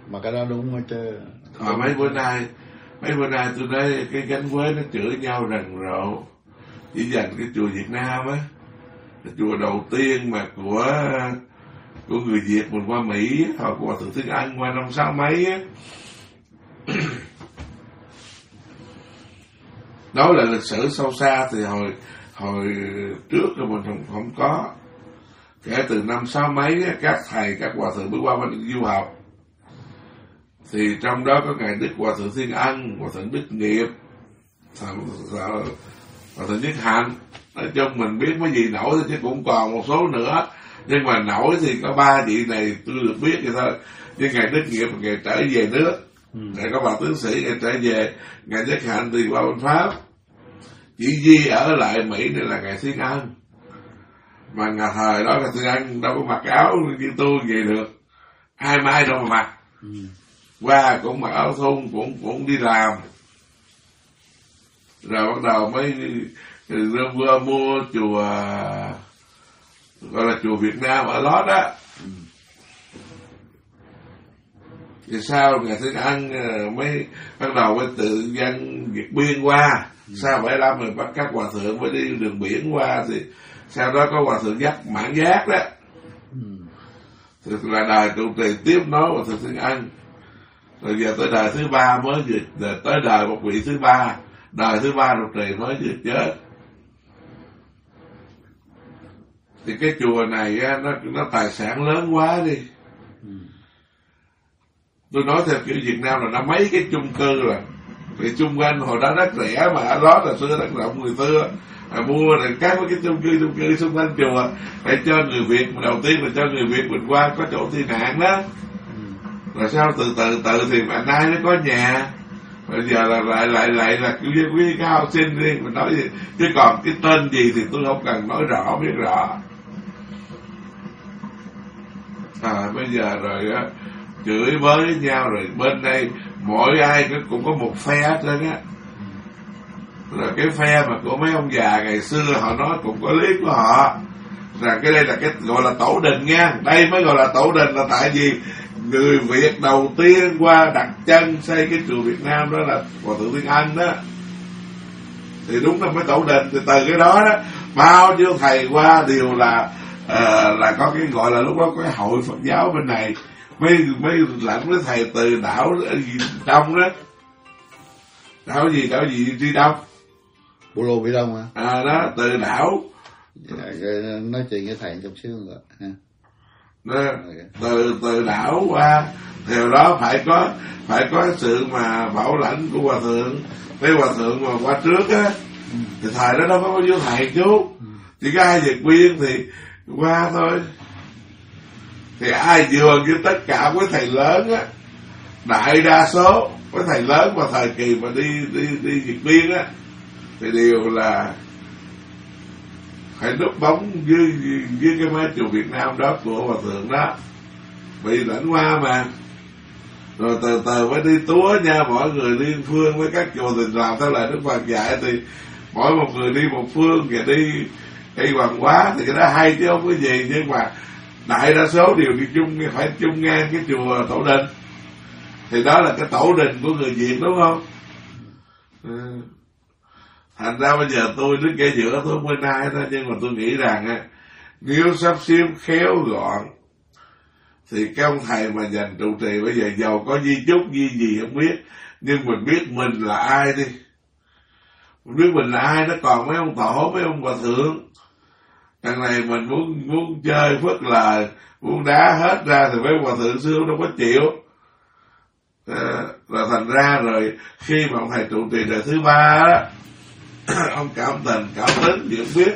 Mà cái đó đúng chứ. Mấy bữa nay tôi nói cái gánh Quế nó chửi nhau rần rộ, chỉ dành cái chùa Việt Nam á, cái chùa đầu tiên mà của người Việt mình qua Mỹ, hoặc của Hòa Thượng Thiên Ân qua năm 60 mấy á. Đó là lịch sử sâu xa thì hồi trước là mình không có. Kể từ năm 60 mấy á, các thầy các hòa thượng bước qua bên du học, thì trong đó có ngài Đức Hòa Thượng Thiên Ân, Hòa Thượng Đức Nghiệp, Hòa Thượng Nhất Hạnh. Nói chung mình biết mấy gì nổi chứ cũng còn một số nữa, nhưng mà nổi thì có 3 vị này tôi được biết vậy thôi. Nhưng ngài Đức Nghiệp ngài trở về nước, ngài có bà tướng sĩ ngài trở về, ngài Nhất Hạnh thì qua bên Pháp, chỉ duy ở lại Mỹ này là ngài Thiên Ân. Mà ngài thời đó ngài Thiên Ân đâu có mặc áo như tôi vậy được, ai đâu mà mặc. Qua cũng mặc áo thun, cũng đi làm. Rồi bắt đầu mới vừa mua chùa gọi là chùa Việt Nam ở đó đó. Thì sau ngày Thiên Ân mới bắt đầu mới tự dân Việt biên qua. Sau 75 mình bắt các hòa thượng mới đi đường biển qua, thì sau đó có hòa thượng Giác Mãn Giác đó. Thì là đời trụ trì tiếp nối hòa thượng Thiên Ân. Rồi giờ tới đời thứ 3 mới tới đời một vị thứ 3, đời thứ 3 trụ trì mới vừa chết. Thì cái chùa này á, nó tài sản lớn quá đi. Tôi nói theo kiểu Việt Nam là nó mấy cái chung cư rồi. Thì chung quanh hồi đó rất rẻ, mà ở đó là xưa rất rộng người xưa. Mua rồi các cái chung cư xung quanh chùa để cho người Việt, đầu tiên là cho người Việt mình qua có chỗ tị nạn đó. Rồi sau từ từ thì mà nay nó có nhà. Bây giờ là lại là kiểu quý cao học sinh đi, mình nói gì. Chứ còn cái tên gì thì tôi không cần nói rõ, biết rõ. Bây giờ rồi á, chửi với nhau, rồi bên đây mỗi ai cũng có một phe hết trơn á. Rồi cái phe mà của mấy ông già ngày xưa họ nói cũng có lý của họ, rằng cái đây là cái gọi là tổ đình nha. Đây mới gọi là tổ đình, là tại vì người Việt đầu tiên qua đặt chân xây cái chùa Việt Nam đó là Hòa Thượng Thiên Ân đó. Thì đúng là mới tổ đình. Thì từ cái đó đó, bao nhiêu thầy qua đều là có cái gọi là lúc đó có cái hội Phật giáo bên này, mấy lãnh với thầy từ đảo Đông đó. Đảo gì đi Đông? Bộ Lô Bị Đông hả? Đó, từ đảo. Nói chuyện với thầy trong xương rồi ha. Từ đảo qua, theo đó phải có sự mà bảo lãnh của hòa thượng. Cái hòa thượng mà qua trước á, thì thời đó đâu có bao nhiêu thầy chú, chỉ có ai Việt biên thì qua thôi. Thì ai dường như tất cả với thầy lớn á, đại đa số với thầy lớn mà thời kỳ mà đi Việt biên á, thì đều là phải núp bóng dưới cái mái chùa Việt Nam đó của hòa thượng đó, bị lãnh qua mà. Rồi từ từ mới đi túa nha, mỗi người liên phương với các chùa thì làm theo lời Đức Phật dạy, thì mỗi một người đi một phương, và đi hoàng hóa thì cái đó hay chứ không có gì. Nhưng mà đại đa số đều đi chung, phải chung ngang cái chùa tổ đình. Thì đó là cái tổ đình của người Việt, đúng không? Thành ra bây giờ tôi đứng ngay giữa tôi bên ai đó. Nhưng mà tôi nghĩ rằng á, nếu sắp xếp khéo gọn thì các ông thầy mà dành trụ trì bây giờ giàu có di chúc gì không biết, nhưng mình biết mình là ai đi. Mình biết mình là ai, nó còn mấy ông tổ, mấy ông hòa thượng. Đằng này mình muốn chơi phớt lờ, muốn đá hết ra thì mấy hòa thượng xưa đâu có chịu. Là thành ra rồi khi mà ông thầy trụ trì đời thứ 3 đó, ông cảm tình, cảm tính gì không biết.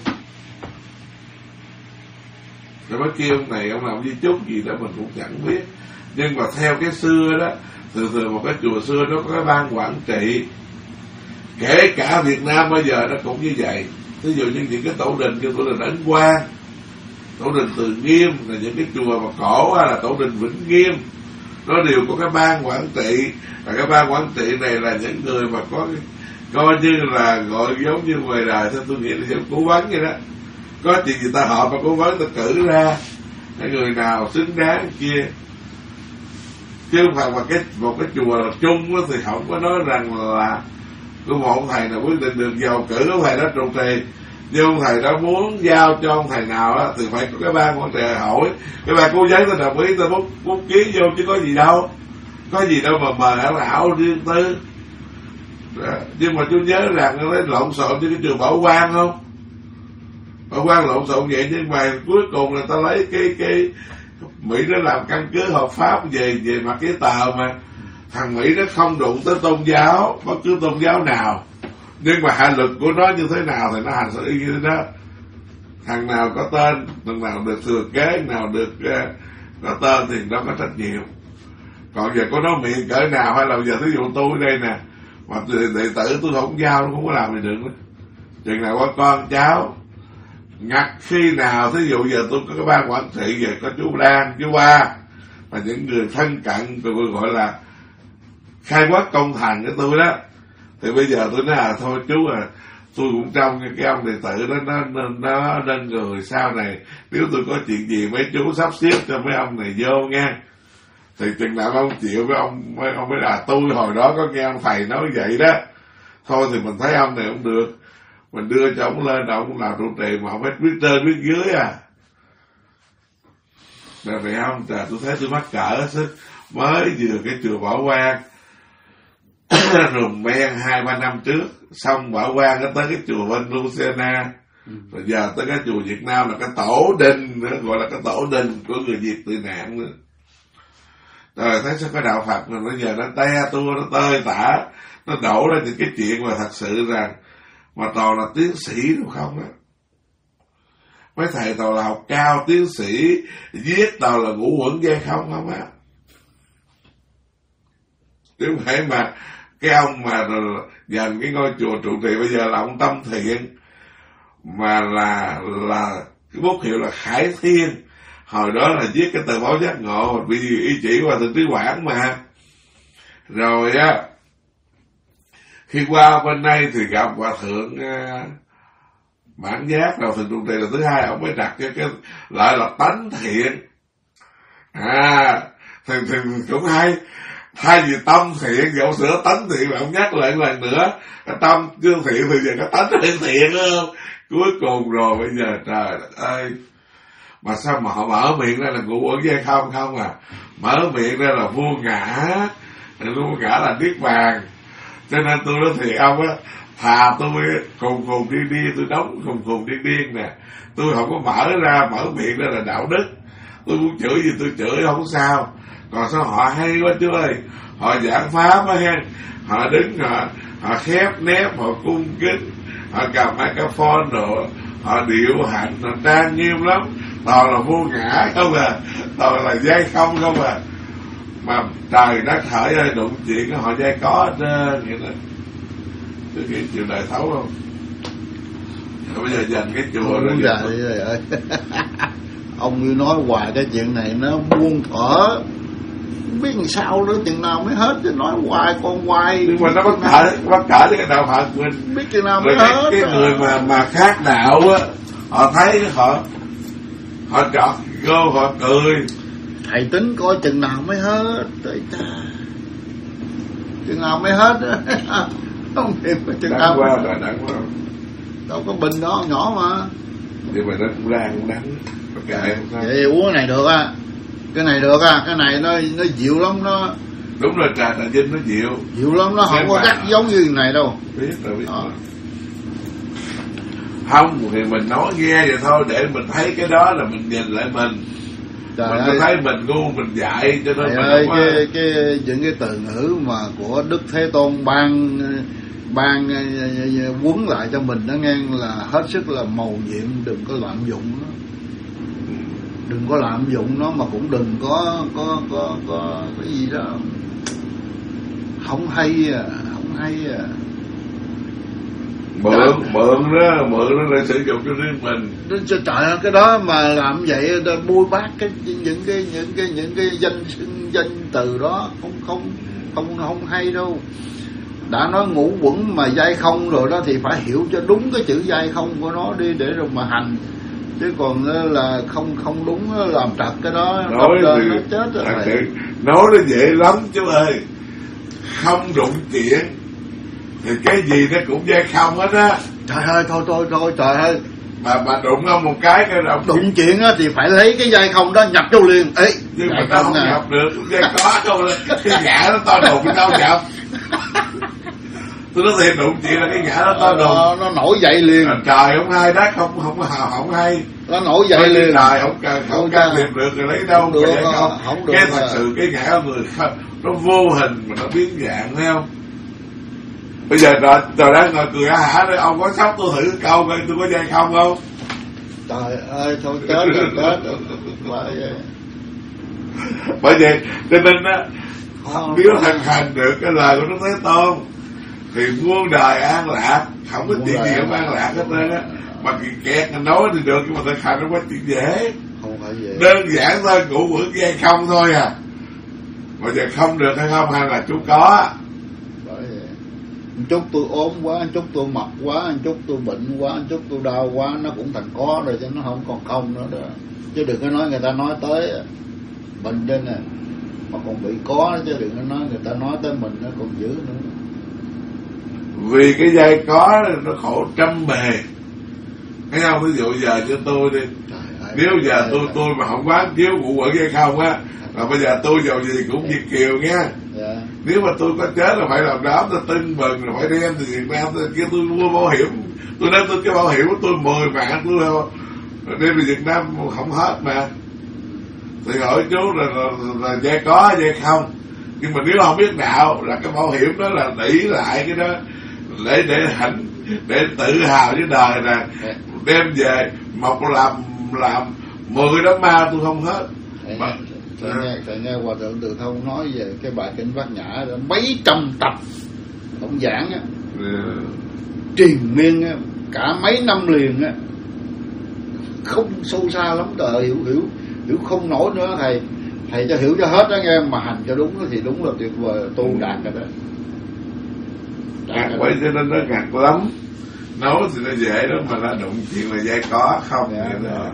Rồi mới kêu ông này, ông làm di chúc gì đó mình cũng chẳng biết. Nhưng mà theo cái xưa đó, thường một cái chùa xưa nó có cái ban quản trị. Kể cả Việt Nam bây giờ nó cũng như vậy. Ví dụ như những cái tổ đình như tổ đình Ấn Quang, tổ đình Từ Nghiêm, là những cái chùa mà cổ, hay là tổ đình Vĩnh Nghiêm, nó đều có cái ban quản trị. Và cái ban quản trị này là những người mà có coi như là gọi giống như ngoài đời, theo tôi nghĩ là giống cố vấn vậy đó. Có chuyện gì ta họp mà cố vấn ta cử ra cái người nào xứng đáng kia. chứ không phải một cái chùa chung thì không có nói rằng là có một ông thầy nào quyết định được vào cử ông thầy đó trụ trì, nhưng ông thầy đó muốn giao cho ông thầy nào đó thì phải có cái ban quản trị hỏi, cái ban cố giấy tôi đồng ý tôi bút ký vô, chứ có gì đâu mà mời ảo riêng tư. Nhưng mà tôi nhớ rằng nó lộn xộn như cái trường Bảo Quang không, Bảo Quang lộn xộn vậy, nhưng mà cuối cùng là ta lấy cái Mỹ nó làm căn cứ hợp pháp về mặt cái tờ, mà thằng Mỹ nó không đụng tới tôn giáo, bất cứ tôn giáo nào, nhưng mà hạ lực của nó như thế nào thì nó hành xử như thế đó. Thằng nào có tên, thằng nào được thừa kế, thằng nào được có tên thì nó có trách nhiệm. Còn giờ có nói miệng cỡ nào, hay là giờ thí dụ tôi đây nè, mà đệ tử tôi không giao, nó không có làm gì được nữa. Chừng nào có con cháu ngặt khi nào, thí dụ giờ tôi có cái ban quản trị, về có chú Lan, chú Ba và những người thân cận, tôi gọi là khai quát công thành của tôi đó, thì bây giờ tôi nói thôi chú tôi cũng trong cái ông đệ tử đó, nó nên người sau này nếu tôi có chuyện gì mấy chú sắp xếp cho mấy ông này vô nha. Thì chừng nào ông chịu với ông mới là tôi hồi đó có nghe ông thầy nói vậy đó, thôi thì mình thấy ông này không được, mình đưa cho ông lên, ông làm trụ trì mà ông biết trên biết dưới Rồi vậy không, tôi thấy tôi mắc cỡ mới vừa cái chùa Bảo Quang rùm ben 2-3 năm trước, xong Bảo Quang nó tới cái chùa bên Lucena, rồi giờ tới cái chùa Việt Nam là cái tổ đình nữa, gọi là cái tổ đình của người Việt tị nạn nữa. Rồi thấy sao cái đạo Phật này bây giờ nó te tua, nó tơi tả, nó đổ ra những cái chuyện mà thật sự rằng mà toàn là tiến sĩ đúng không á. Mấy thầy toàn là học cao tiến sĩ, viết toàn là ngũ quẩn dây không á. Chứ không phải mà cái ông mà dành cái ngôi chùa trụ trì bây giờ là ông Tâm Thiện, mà là cái bút hiệu là Khải Thiên, hồi đó là viết cái tờ báo Giác Ngộ bị ý chỉ qua Thượng Trí Quảng mà. Rồi á, khi qua bên đây thì gặp hòa thượng Bản Giác, đầu thượng trụ trì là thứ hai, ông mới đặt cái lại là Tánh Thiện. Thì cũng hay, thay vì Tâm Thiện thì ông sửa Tánh Thiện, mà ông nhắc lại lần nữa cái Tâm chưa thiện thì giờ cái Tánh thiện không. Cuối cùng rồi bây giờ trời ơi, mà sao mà họ mở miệng ra là ngũ uẩn dây không mở miệng ra là vô ngã là niết bàn. Cho nên tôi nói thì ông á, thà tôi khùng điên tôi đóng khùng điên nè, tôi không có mở miệng ra là đạo đức, tôi muốn chửi gì tôi chửi không sao. Còn sao họ hay quá chú ơi, họ giảng pháp á ha, họ đứng họ khép nép, họ cung kính, họ cầm microphone rồi họ điệu hạnh, họ trang nghiêm lắm, toàn là vô ngã không toàn là dây không mà trời đất hỡi ơi, đụng chuyện họ dây có hết trơn vậy đó. Tôi nghĩ chiều đại thấu không. Rồi bây giờ dành cái chùa rồi trời ơi. Ông như nói hoài cái chuyện này nó buông thở, biết làm sao nữa, chừng nào mới hết, chứ nói hoài con hoài. Nhưng mà nó bắt cỡ với cái đạo Phật mình, biết chừng nào mới hết. Cái người mà khác đạo á, họ thấy họ chọt vô họ cười. Thầy tính coi chừng nào mới hết, chừng nào mới hết á. Không hiểu chừng nào qua rồi đắng quá. Đâu có bình đó nhỏ mà. Nhưng mà nó cũng đang đắng. Vậy uống cái này được á, cái này được á, cái này nó dịu lắm, nó đúng rồi, trà Vinh nó dịu lắm, nó không có gắt giống như này đâu. Biết không thì mình nói nghe vậy thôi, để mình thấy cái đó là mình nhìn lại mình. Trời mình ơi, thấy mình ngu mình dạy, cho nên mình ơi, cái những cái từ ngữ mà của Đức Thế Tôn ban quấn lại cho mình nó nghe là hết sức là mầu nhiệm, đừng có lạm dụng nó. Đừng có lạm dụng nó, mà cũng đừng có cái gì đó không hay mượn nó để sử dụng cho riêng mình. Trời ơi, cái đó mà làm vậy bôi bác những cái danh từ đó không hay đâu. Đã nói ngũ quẩn mà dai không rồi đó thì phải hiểu cho đúng cái chữ dai không của nó đi, để rồi mà hành. chứ còn là không đúng làm trật cái đó nói thì nó chết rồi. Nói nó dễ lắm chú ơi, không đụng chuyện thì cái gì nó cũng dây không hết á. Trời ơi, thôi trời ơi, mà đụng ông một cái ông đụng chuyện á thì phải lấy cái dây không đó nhập vô liền. Ê, nhưng mà nó không nhập được, dây có đâu, cái ngã nó to đùng đâu nhập. Tôi nói thiệt, đụng chuyện là cái ngã nó to đùng, nó nổi dậy liền. Trời không hay, đất không hay, nó nổi dậy liền. Trời không can thiệp được rồi lấy đâu được, không được. Cái thật sự cái ngã của người nó vô hình mà nó biến dạng, thấy không? Bây giờ trời đang ngồi cười hả đấy, ông có sắp tôi thử câu coi tôi có dây không không? Trời ơi, thôi chết rồi. Bởi vậy cho nên á, nếu thành hành được cái lời của Đức Thế Tôn thì muôn đời an lạc, không có chuyện gì không an lạc hết trơn á. Mà kẹt nói thì được, nhưng mà thực hành nó có chuyện dễ, không phải dễ, đơn giản thôi, ngủ vững dây không thôi à. Mà giờ không được hay không, hay là chú có. Chút tôi ốm quá, chút tôi mập quá, chút tôi bệnh quá, chút tôi đau quá, nó cũng thành có rồi chứ nó không còn không nữa đó. Chứ đừng có nói người ta nói tới mình đây nè mà còn bị có, chứ đừng có nói người ta nói tới mình nó còn dữ nữa. Vì cái dây có nó khổ trăm bề, thấy không? Ví dụ giờ cho tôi đi, nếu giờ tôi mà không quán chiếu vụ quẩn dây không á, là bây giờ tôi giàu gì cũng Việt kiều nha. Nếu mà tôi có chết là phải làm đám, tôi tưng bừng rồi phải đem từ Việt Nam kia tôi mua bảo hiểm, tôi đem tôi cái bảo hiểm của tôi 10 vạn tôi đem về Việt Nam không hết mà. Thì hỏi chú là dây có dây không, nhưng mà nếu không biết đạo là cái bảo hiểm đó là đẩy lại cái đó để tự hào với đời nè, đem về một làm 10 đám ma tôi không hết. Thầy nghe Hòa Thượng Từ Thông nói về cái bài Kinh Bát Nhã đó, mấy trăm tập ông giảng á, triền miên á, cả mấy năm liền á, không sâu xa lắm, đời hiểu không nổi nữa. Thầy cho hiểu cho hết đó nghe, mà hành cho đúng thì đúng là tuyệt vời, tu đạt rồi đó. Gạt vậy cho nên nó gạt lắm, nói thì nó dễ đó, mà nó đụng chuyện là dây có không vậy đó.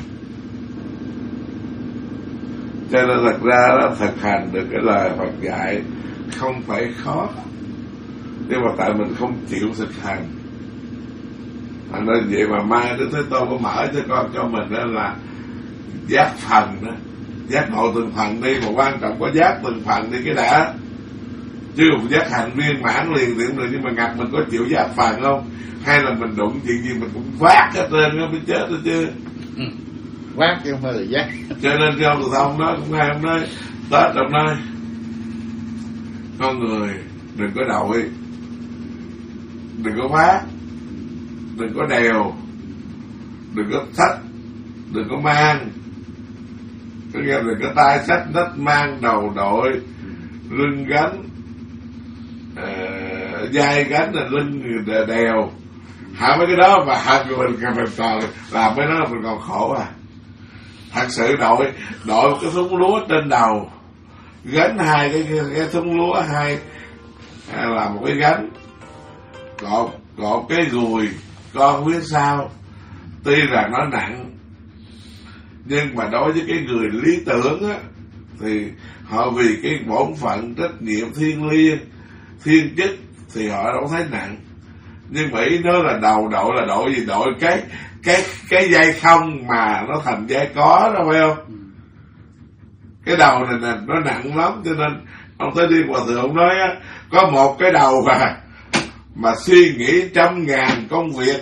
Cho nên thật ra đó, thực hành được cái lời Phật dạy không phải khó, nhưng mà tại mình không chịu thực hành. Thành nên vậy mà mai Đức Thế Tôn có mở cho con cho mình đó là giác phần đó, giác ngộ từng phần đi, mà quan trọng có giác từng phần đi cái đã, chứ không giác hành viên mãn liền thì cũng được. Nhưng mà ngặt mình có chịu giác phần không, hay là mình đụng chuyện gì mình cũng phát hết trơn nó mới chết thôi chứ. Quát chứ không phải là giác. Cho nên cái ông Từ Thông đó cũng hay, ông nói Tết ông nói con người đừng có đội, đừng có phát, đừng có đèo, đừng có xách, đừng có mang. Có nghĩa đừng có tay xách nách mang, đầu đội, lưng gánh, vai gánh là lưng đèo. Hả mấy cái đó mà hận mình còn làm mấy đó mình còn khổ à. Thật sự đội một cái thúng lúa trên đầu, gánh hai cái thúng lúa hai là một cái gánh, cột cái gùi con phía sau, tuy là nó nặng nhưng mà đối với cái người lý tưởng á thì họ vì cái bổn phận trách nhiệm thiêng liêng thiên chức thì họ đâu thấy nặng. Nhưng mà ý nói là đầu đội là đội gì, đội cái dây không mà nó thành dây có đó, phải không? Cái đầu này nè nó nặng lắm, cho nên ông tới đi Hòa Thượng ông nói á, có một cái đầu mà suy nghĩ 100.000 công việc.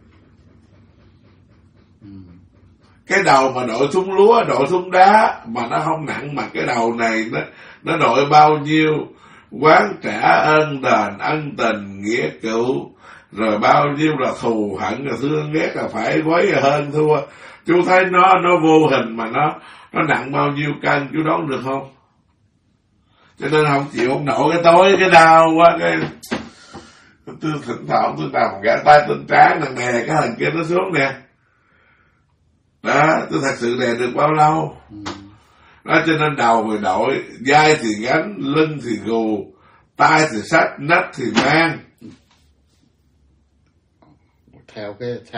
Cái đầu mà đội thúng lúa, đội thúng đá mà nó không nặng, mà cái đầu này nó đội bao nhiêu quán trả ơn đền ân tình nghĩa cựu, rồi bao nhiêu là thù hận là thương ghét là phải quấy hơn thua. Chú thấy nó vô hình mà nó nặng bao nhiêu cân, chú đoán được không? Cho nên không chịu không nổi cái tối cái đau quá, cái tôi thỉnh thoảng tôi nằm gã tay trên trán nè, cái thằng kia nó xuống nè đó, tôi thật sự đè được bao lâu đó. Cho nên đầu người đội, vai thì gánh, lưng thì gù, tay thì xách, nách thì mang. theo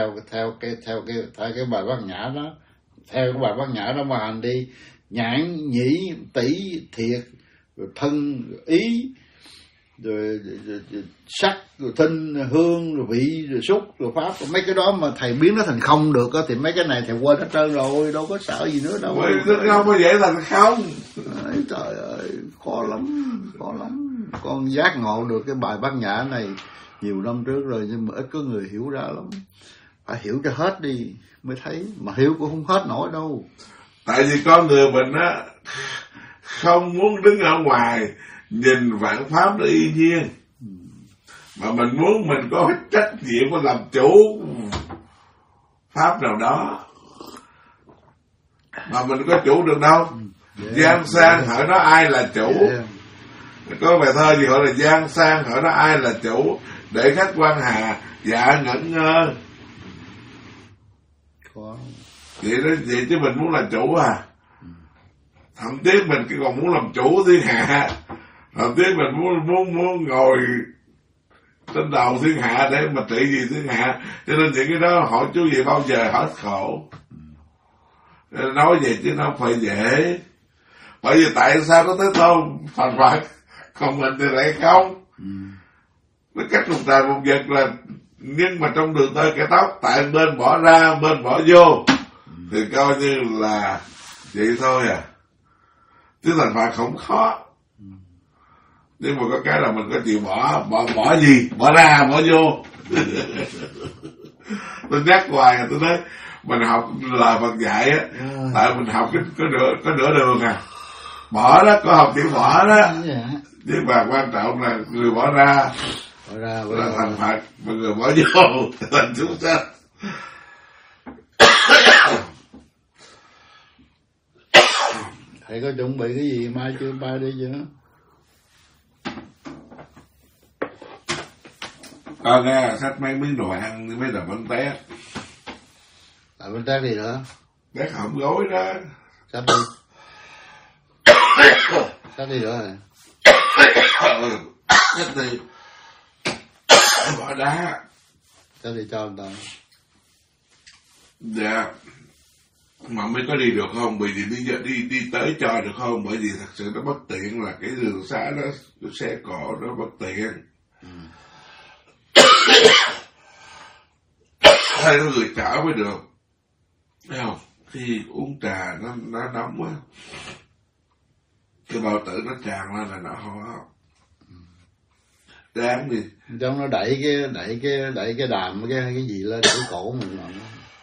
cái bài bát nhã đó, theo cái bài bát nhã đó mà hành đi. Nhãn nhĩ tỷ thiệt, rồi thân ý, rồi sắc, rồi thinh, rồi hương, rồi vị, rồi xúc, rồi pháp, rồi mấy cái đó mà thầy biến nó thành không được á thì mấy cái này thầy quên hết trơn rồi, đâu có sợ gì nữa đâu. Không có dễ thành không. Trời ơi, khó lắm. Con giác ngộ được cái bài bát nhã này nhiều năm trước rồi, nhưng mà ít có người hiểu ra lắm. Phải hiểu cho hết đi mới thấy, mà hiểu cũng không hết nổi đâu. Tại vì con người mình á không muốn đứng ở ngoài nhìn vạn pháp nó y nhiên, mà mình muốn mình có trách nhiệm của làm chủ pháp nào đó, mà mình có chủ được đâu. Giang sang hỏi nó ai là chủ. Có bài thơ gì gọi là Giang sang hỏi nó ai là chủ, để khách quan hà dạ ngẩn ngơ. Vậy chứ mình muốn làm chủ à? Thậm chí mình còn muốn làm chủ thiên hạ, thậm chí mình muốn ngồi trên đầu thiên hạ để mà trị gì thiên hạ. Cho nên những cái đó hỏi chú gì bao giờ hết khổ. Nói vậy chứ nó phải dễ. Bởi vì tại sao có Thế Tôn thành Phật, còn mình thì lại không. Nó cách một tài một vật là, nhưng mà trong đường tơ kẻ tóc, tại bên bỏ ra bên bỏ vô thì coi như là vậy thôi à. Chứ thành Phật không khó. Nhưng mà có cái là mình có chịu bỏ gì, bỏ ra bỏ vô. Tôi nhắc hoài, tôi nói mình học lời Phật dạy á, tại mình học có nửa đường à. Bỏ đó, có học chữ bỏ đó. Nhưng mà quan trọng là người bỏ ra là thành Phật, mà người bỏ vô thành chúng sanh. Thầy có chuẩn bị cái gì mai chưa bay đi chưa? Con nghe sách mấy miếng đồ ăn, mấy đồ bánh tét. Tại bánh tét gì nữa? Tét hỏng gối đó. Sắp đi. Sắp đi nữa rồi. Sắp đi. Bỏ đá. Sắp đi cho người ta. Dạ. Mà mới có đi được không? Bởi vì đi tới cho được không? Bởi vì thật sự nó bất tiện, là cái đường xá đó, cái xe cộ nó bất tiện. Hay có người chở mới được. Thấy không? Khi uống trà nó nóng quá, cái bao tử nó tràn lên là nó ho. Đáng đi. Trong nó đẩy cái đàm cái gì lên cái cổ mình mà.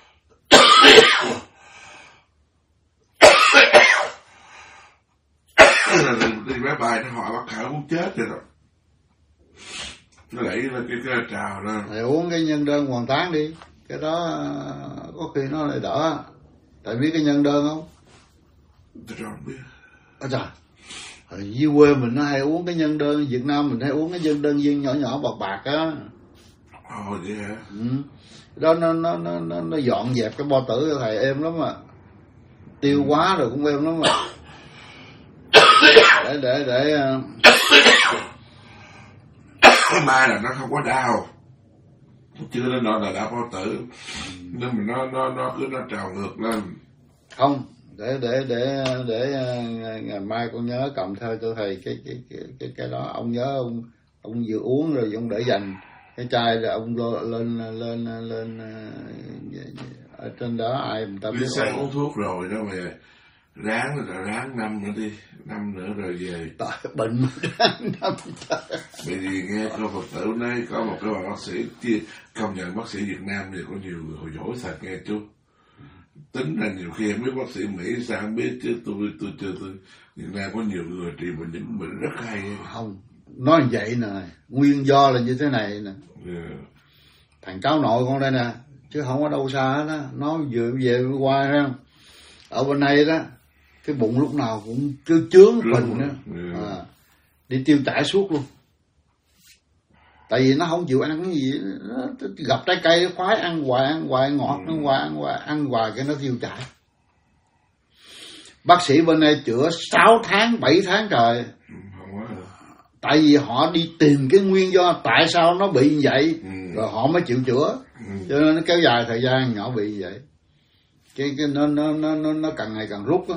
Đi máy bay nó họ bắt khởi muốn chết rồi đó. Nó đẩy lên cái trào lên. Thầy uống cái nhân đơn hoàn tán đi, cái đó có khi nó lại đỡ. Thầy biết cái nhân đơn không? Tôi không biết. Trời, ở dưới quê mình nó hay uống cái nhân đơn, Việt Nam mình hay uống cái nhân đơn viên nhỏ nhỏ bạc bạc á. Vậy hả? Đó nó dọn dẹp cái bao tử cho thầy êm lắm mà. Tiêu quá rồi cũng êm lắm mà. Để cái mai là nó không có đau, chưa nên nói là đau bao tử, nhưng mà nó cứ nó trào ngược lên. Không, để ngày mai con nhớ cầm theo cho thầy cái đó. Ông nhớ ông vừa uống rồi ông để dành cái chai rồi ông lên ở trên đó, ai người ta biết. Sáng uống thuốc rồi đó mà ráng năm nữa đi, 5 nữa rồi về. Tại bệnh ráng 5. Bởi vì nghe cô Phật tử nói có một cái bác sĩ công nhận bác sĩ Việt Nam thì có nhiều người hồi giỏi thật nghe chú. Tính ra nhiều khi em biết bác sĩ Mỹ sao không biết, chứ tôi Việt Nam có nhiều người trị bệnh những bệnh rất hay. Không, nói vậy nè, nguyên do là như thế này nè. Thằng cháu nội con đây nè, chứ không có đâu xa hết á. Nó vừa về qua ra ở bên này đó, cái bụng lúc nào cũng cứ chướng phình đó. Đi tiêu chảy suốt luôn. Tại vì nó không chịu ăn cái gì, nó gặp trái cây nó khoái ăn hoài ngọt, ăn hoài cái nó tiêu chảy. Bác sĩ bên này chữa 6 tháng 7 tháng trời. Tại vì họ đi tìm cái nguyên do tại sao nó bị như vậy, rồi họ mới chịu chữa. cho nên nó kéo dài thời gian nhỏ bị vậy. Cái nó càng ngày càng rút á.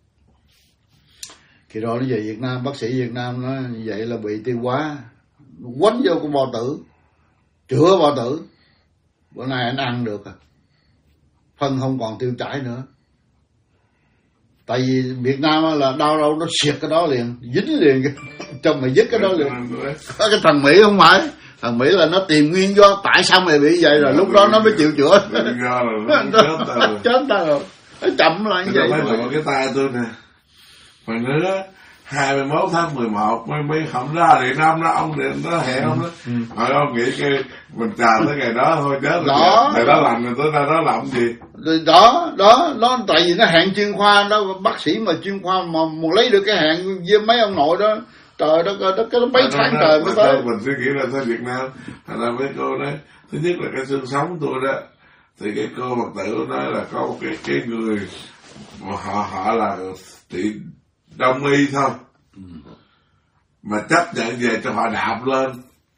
Khi rồi nó về Việt Nam, bác sĩ Việt Nam nói vậy là bị tiêu hóa, quánh vô con bò tử, chữa bò tử, bữa nay anh ăn được à, phân không còn tiêu chảy nữa. Tại vì Việt Nam là đâu nó xịt cái đó liền, dính liền, trong mày dứt cái đó liền. Cái thằng Mỹ không phải, thằng Mỹ là nó tìm nguyên do tại sao mày bị vậy rồi lúc đó nó mới chịu chữa. Chết ta rồi, nó chậm lại như vậy. Mấy cái tay tôi nè, mà nữa 21 tháng 11 mới không ra điện ông đó, ông điện nó hẹn ông đó. Hỏi ông nghĩ cái mình chờ tới ngày đó thôi chết rồi. Ngày đó lành rồi tới ra đó làm gì? Đó, nó tại vì nó hẹn chuyên khoa đó, bác sĩ mà chuyên khoa mà lấy được cái hẹn với mấy ông nội đó, trời đất ơi, cái mấy tháng trời mới tới. Mình suy nghĩ là sao Việt Nam, thành ra mấy cô nói, thứ nhất là cái xương sống tôi đó, thì cái cô Phật tử nói là có một cái người mà họ là trị đông y thôi, mà chấp nhận về cho họ đạp lên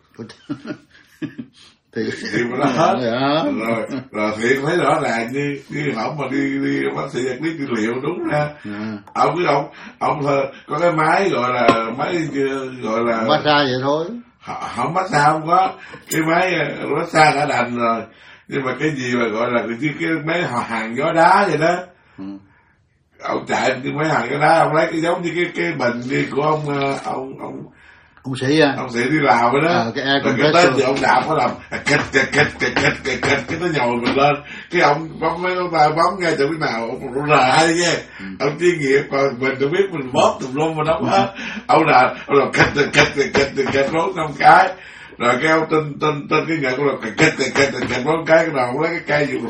thì mà nó hết rồi thiện thấy rõ ràng như họ mà đi bác sĩ vật lý trị liệu đúng ra. Ông có cái máy gọi là massage vậy thôi, không massage không có, cái máy massage đã đành rồi, nhưng mà cái gì mà gọi là cái máy họ hàng gió đá vậy đó. Ông chạy cái máy hàng gió đá, ông lấy cái giống như cái bình đi của ông sĩ à, ông sĩ đi Lào vậy đó. Cái tên thì ông đạp nó làm cái nó nhồi mình lên, cái ông bấm mấy ngón tay bấm ngay chỗ cái nào ông rờ hay nghe. Ông chuyên nghiệp, còn mình đâu biết mình bóp tùm lum mà đâu hết. Ông làm cách 4-5 cái, rồi cái ông tên cái nhận ông làm cách 4 cái đầu ông lấy cái cây dùng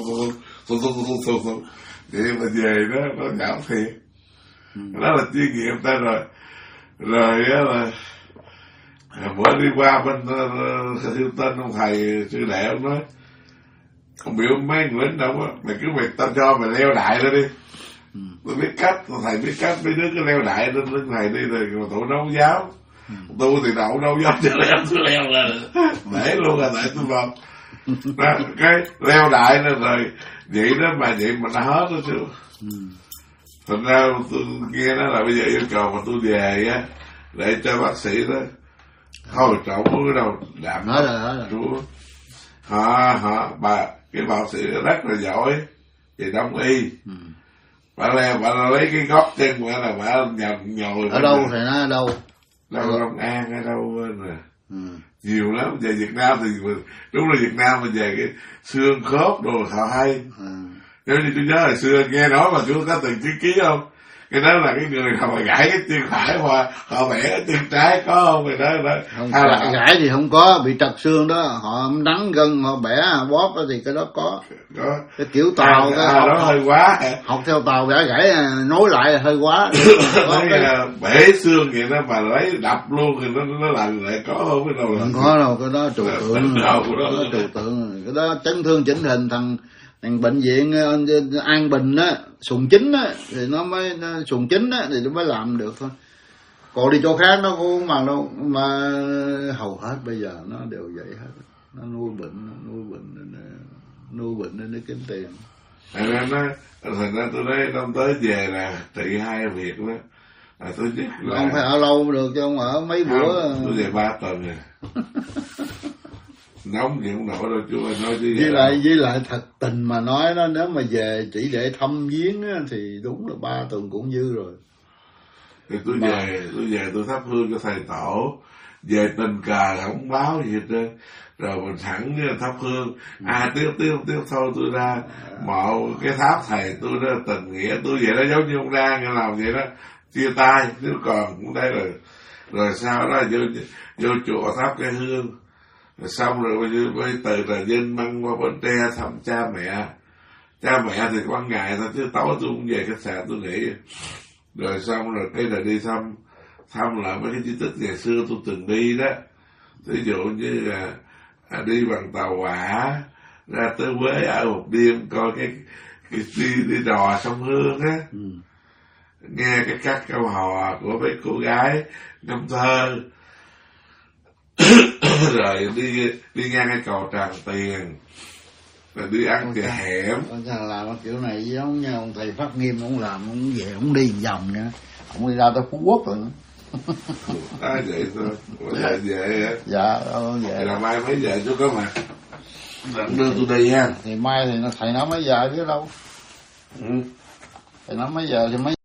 vậy mà về nó nhảm thiệt. Đó là chuyên nghiệp ta rồi á. Là bữa đi qua bên Hiêu Tên, ông thầy sư đệ ông nói, ông biểu mấy người lính đâu á, mày tao cho mày leo đại lên đi. Tôi biết cách, thầy biết cách, mấy đứa cứ leo đại lên lưng thầy đi, rồi mà tụi nấu giáo. Tôi thì đậu nấu giáo cho tôi leo lên để luôn là tại tôi vào. Cái leo đại lên rồi vậy mà nó hết đó chứ. Thành ra tôi nghe nói là bây giờ yêu cầu mà tôi về á, để cho bác sĩ đó thôi trộn cái đâu đạm hết rồi. Cái bác sĩ rất là giỏi về đông y. Bà lấy cái gót chân bà là bà nhồi ở đâu thì nó ở đâu Long An ở đâu nè. Nhiều lắm. Về Việt Nam thì đúng là Việt Nam mà về cái xương khớp đồ họ hay. Nếu như tôi nhớ hồi xưa nghe nói mà chú có từng chứng kiến không, cái đó là cái người nào mà gãy cái chân phải hoặc họ vẽ cái chân trái có không? Người đó không, hay là gãy thì không có, bị trật xương đó họ nắn gân họ bẻ bóp đó thì cái đó có. Cái kiểu Tàu đó hơi quá, học theo Tàu gãy nối lại hơi quá. Bể xương vậy đó mà lấy đập luôn thì nó lành lại có không? Cái đâu là không có đâu, cái đó trừu tượng, cái đó chấn thương chỉnh hình. Thằng bệnh viện An Bình á, Sùng Chính á, thì nó mới Sùng Chính á thì nó mới làm được thôi. Còn đi chỗ khác nó cũng bằng đâu, mà hầu hết bây giờ nó đều vậy hết. Nó nuôi bệnh để kiếm tiền. Thành ra tôi nói năm tới về là trị 2 việc đó. Thứ nhất là không phải ở lâu được chứ, không ở mấy bữa. Tôi về 3 tuần rồi. Nóng thì không nổi đâu chú ơi, nói chứ với lại thật tình mà nói đó, nếu mà về chỉ để thăm viếng á, thì đúng là 3 tuần cũng dư rồi. Thì tôi về tôi thắp hương cho thầy tổ, về tình cờ không báo gì hết trơn, rồi mình thẳng thắp hương. Tiếp thôi tôi ra mộ cái tháp thầy tôi đó, tình nghĩa tôi vậy đó, giống như ông Đan nghe làm vậy đó, chia tay nếu còn cũng đây rồi sau đó vô chùa thắp cái hương. Rồi xong rồi mới từ Trà Vinh mang qua Bến Tre thăm cha mẹ thì ban ngày thôi, chứ tối tôi cũng về khách sạn tôi nghỉ. Rồi xong rồi cái là đi thăm lại mấy cái di tích ngày xưa tôi từng đi đó, ví dụ như là đi bằng tàu hỏa ra tới Huế ở một đêm, coi cái đi đò sông Hương á, nghe cái các câu hò của mấy cô gái ngâm thơ. rồi đi ngang cái cầu Tràng Tiền, rồi đi ăn chè hẻm. Thằng làm kiểu này giống như ông thầy Phát Nghiêm, ông làm ông về ông đi vòng nha, ông đi ra tới Phú Quốc rồi. Vậy thôi, về hả? Dạ về. Là mai mấy giờ chú có mặt đưa tôi đi ha. Thì mai thì thầy nói mấy giờ chứ đâu. Ừ. Thầy nói mấy giờ thì mấy